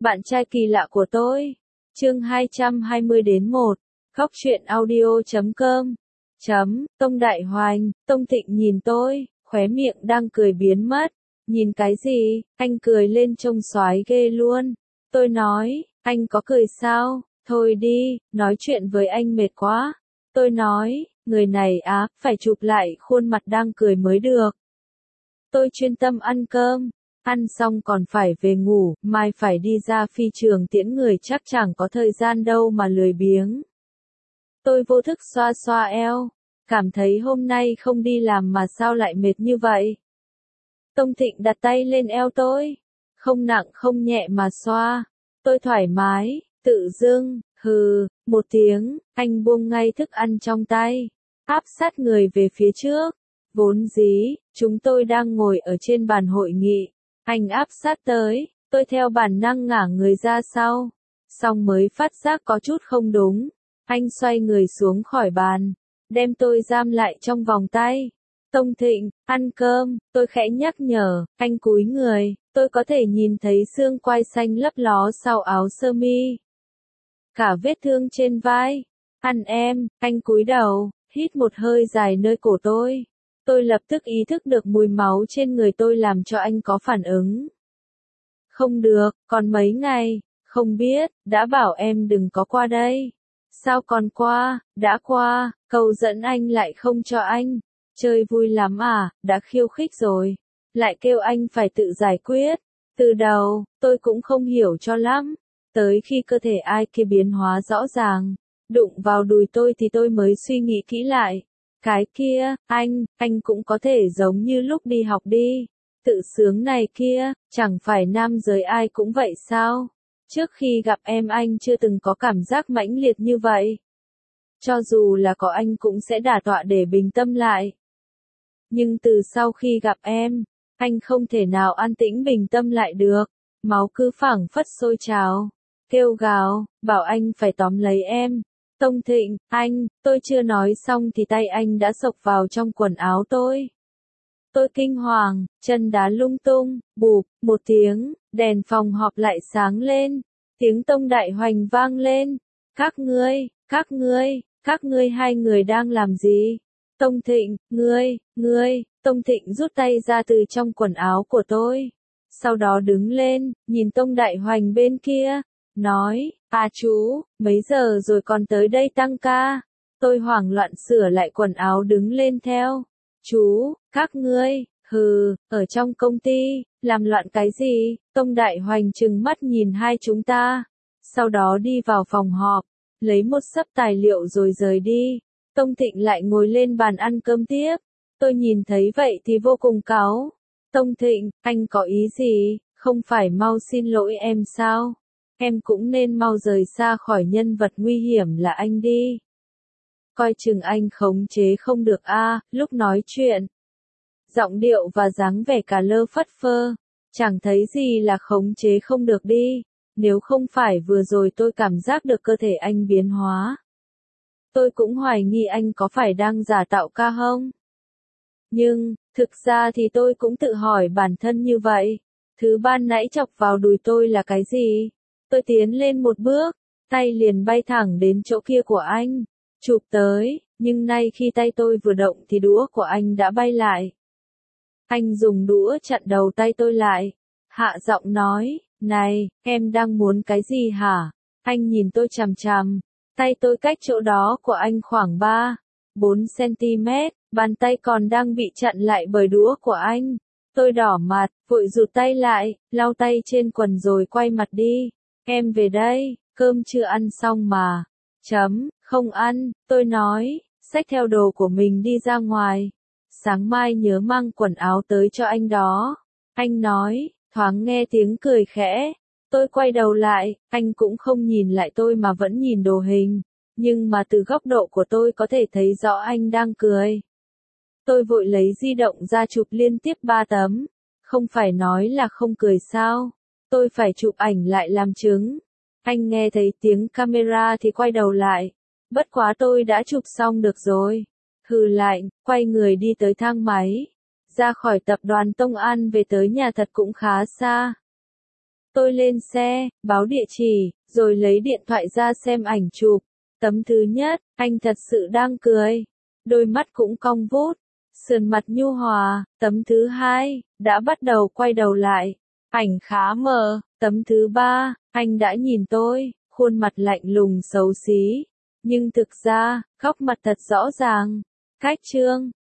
Bạn trai kỳ lạ của tôi. Chương 220-1. Góc truyện audio.com. Tông Đại Hoành, Tông Thịnh nhìn tôi, khóe miệng đang cười biến mất. Nhìn cái gì, anh cười lên trông xoái ghê luôn. Tôi nói, anh có cười sao, thôi đi, nói chuyện với anh mệt quá. Tôi nói, người này phải chụp lại khuôn mặt đang cười mới được. Tôi chuyên tâm ăn cơm. Ăn xong còn phải về ngủ, mai phải đi ra phi trường tiễn người chắc chẳng có thời gian đâu mà lười biếng. Tôi vô thức xoa xoa eo, cảm thấy hôm nay không đi làm mà sao lại mệt như vậy. Tông Thịnh đặt tay lên eo tôi, không nặng không nhẹ mà xoa. Tôi thoải mái, tự dưng, một tiếng, anh buông ngay thức ăn trong tay, áp sát người về phía trước. Vốn dĩ, chúng tôi đang ngồi ở trên bàn hội nghị. Anh áp sát tới, tôi theo bản năng ngả người ra sau. Xong mới phát giác có chút không đúng. Anh xoay người xuống khỏi bàn, đem tôi giam lại trong vòng tay. Tông Thịnh, ăn cơm, tôi khẽ nhắc nhở, anh cúi người, tôi có thể nhìn thấy xương quai xanh lấp ló sau áo sơ mi. Cả vết thương trên vai. Ăn em, anh cúi đầu, hít một hơi dài nơi cổ tôi. Tôi lập tức ý thức được mùi máu trên người tôi làm cho anh có phản ứng. Không được, còn mấy ngày, không biết, đã bảo em đừng có qua đây. Sao còn qua, đã qua, cầu dẫn anh lại không cho anh. Chơi vui lắm đã khiêu khích rồi. Lại kêu anh phải tự giải quyết. Từ đầu, tôi cũng không hiểu cho lắm. Tới khi cơ thể ai kia biến hóa rõ ràng, đụng vào đùi tôi thì tôi mới suy nghĩ kỹ lại. Cái kia, anh cũng có thể giống như lúc đi học đi. Tự sướng này kia, chẳng phải nam giới ai cũng vậy sao? Trước khi gặp em anh chưa từng có cảm giác mãnh liệt như vậy. Cho dù là có anh cũng sẽ đả tọa để bình tâm lại. Nhưng từ sau khi gặp em, anh không thể nào an tĩnh bình tâm lại được. Máu cứ phảng phất sôi trào, kêu gào, bảo anh phải tóm lấy em. Tông Thịnh, tôi chưa nói xong thì tay anh đã xộc vào trong quần áo tôi. Tôi kinh hoàng, chân đá lung tung, bụp, một tiếng, đèn phòng họp lại sáng lên. Tiếng Tông Đại Hoành vang lên. Các ngươi hai người đang làm gì? Tông Thịnh, Tông Thịnh rút tay ra từ trong quần áo của tôi. Sau đó đứng lên, nhìn Tông Đại Hoành bên kia, nói, chú, mấy giờ rồi còn tới đây tăng ca? Tôi hoảng loạn sửa lại quần áo đứng lên theo. Chú, các ngươi, ở trong công ty, làm loạn cái gì? Tông Đại Hoành trừng mắt nhìn hai chúng ta. Sau đó đi vào phòng họp, lấy một xấp tài liệu rồi rời đi. Tông Thịnh lại ngồi lên bàn ăn cơm tiếp. Tôi nhìn thấy vậy thì vô cùng cáu. Tông Thịnh, anh có ý gì? Không phải mau xin lỗi em sao? Em cũng nên mau rời xa khỏi nhân vật nguy hiểm là anh đi. Coi chừng anh khống chế không được lúc nói chuyện. Giọng điệu và dáng vẻ cả lơ phất phơ. Chẳng thấy gì là khống chế không được đi. Nếu không phải vừa rồi tôi cảm giác được cơ thể anh biến hóa. Tôi cũng hoài nghi anh có phải đang giả tạo ca không? Nhưng, thực ra thì tôi cũng tự hỏi bản thân như vậy. Thứ ban nãy chọc vào đùi tôi là cái gì? Tôi tiến lên một bước, tay liền bay thẳng đến chỗ kia của anh. Chụp tới, nhưng nay khi tay tôi vừa động thì đũa của anh đã bay lại. Anh dùng đũa chặn đầu tay tôi lại. Hạ giọng nói, này, em đang muốn cái gì hả? Anh nhìn tôi chằm chằm. Tay tôi cách chỗ đó của anh khoảng 3-4 cm, bàn tay còn đang bị chặn lại bởi đũa của anh. Tôi đỏ mặt, vội rụt tay lại, lau tay trên quần rồi quay mặt đi. Em về đây, cơm chưa ăn xong mà. Không ăn, tôi nói, xách theo đồ của mình đi ra ngoài. Sáng mai nhớ mang quần áo tới cho anh đó. Anh nói, thoáng nghe tiếng cười khẽ. Tôi quay đầu lại, anh cũng không nhìn lại tôi mà vẫn nhìn đồ hình. Nhưng mà từ góc độ của tôi có thể thấy rõ anh đang cười. Tôi vội lấy di động ra chụp liên tiếp 3 tấm. Không phải nói là không cười sao? Tôi phải chụp ảnh lại làm chứng. Anh nghe thấy tiếng camera thì quay đầu lại. Bất quá tôi đã chụp xong được rồi. Hừ lạnh, quay người đi tới thang máy. Ra khỏi tập đoàn Tông An về tới nhà thật cũng khá xa. Tôi lên xe, báo địa chỉ, rồi lấy điện thoại ra xem ảnh chụp. Tấm thứ nhất, anh thật sự đang cười. Đôi mắt cũng cong vút, sườn mặt nhu hòa. Tấm thứ hai, đã bắt đầu quay đầu lại. Ảnh khá mờ. Tấm thứ ba, anh đã nhìn tôi, khuôn mặt lạnh lùng xấu xí. Nhưng thực ra, góc mặt thật rõ ràng. Cách chương